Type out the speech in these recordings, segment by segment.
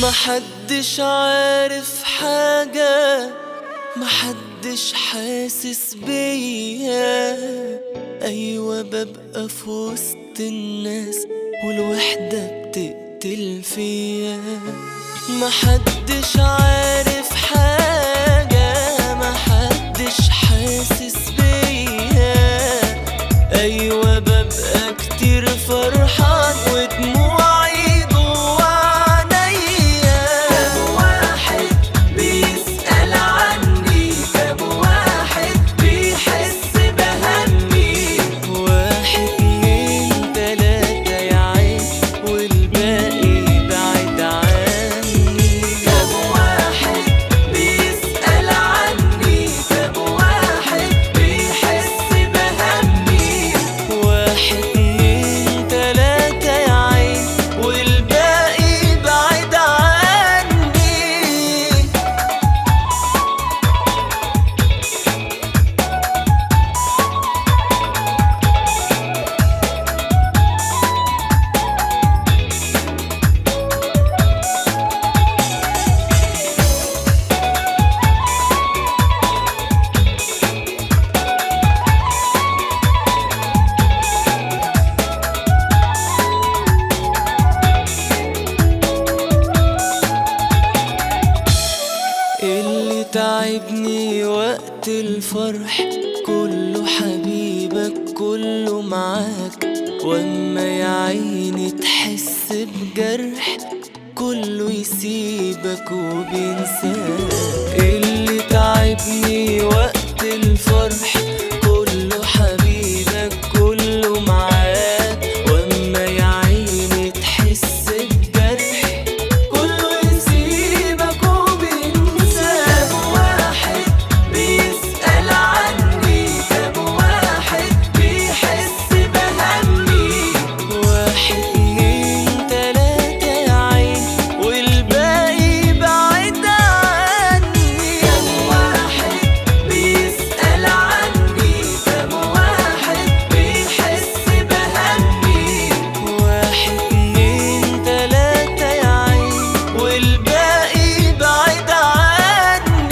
محدش عارف حاجة، محدش حاسس بيا. أيوة ببقى في وسط الناس والوحدة بتقتل فيا. محدش عارف حاجة، محدش حاسس بيا. أيوة ببقى كتير فرحان ودموعي جوا عينيا. كم واحد بيسأل عني، كم واحد بيحس بهمي. واحد اتنين تلاتة يا عين والباقي بعد عني. كم واحد بيسأل عني، كم واحد بيحس بهمي. واحد اتنين تلاتة يا عين والباقي بعد عني. اللي تعبني وقت الفرح كله حبيبك كله معاك، واما يا عيني تحس بجرح كله يسيبك وبينساك. اللي تعبني وقت الفرح كله حبيبك كله معاك، واما يا عيني تحس بجرح كله يسيبك وبينساك. كم واحد بيسأل عني، كم واحد بيحس بهمي. واحد اتنين تلاتة يا عين والباقي بعد عني. كم واحد بيسأل عني، كم واحد بيحس بهمي. واحد اتنين تلاتة يا عين والباقي بعد عني.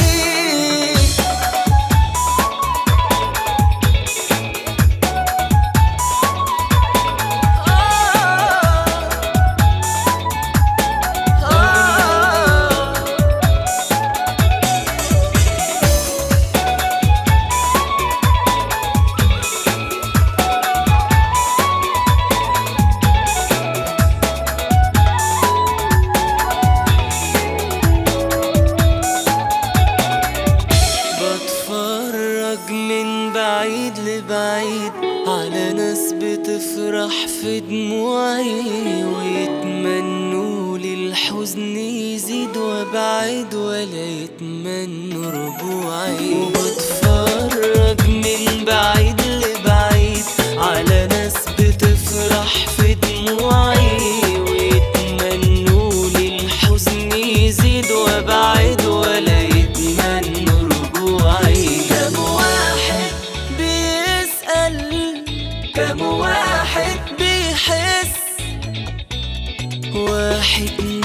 بتفرج من بعيد لبعيد على ناس بتفرح في دموعي، ويتمنوا لي الحزن يزيد وابعد ولا يتمنوا رجوعي. وبتفرج من بعيد لبعيد على ناس بتفرح في دموعي، ويتمنوا لي الحزن يزيد وابعد ولا يتمنوا رجوعي. كم واحد بيسأل، كم واحد بيحس. واحد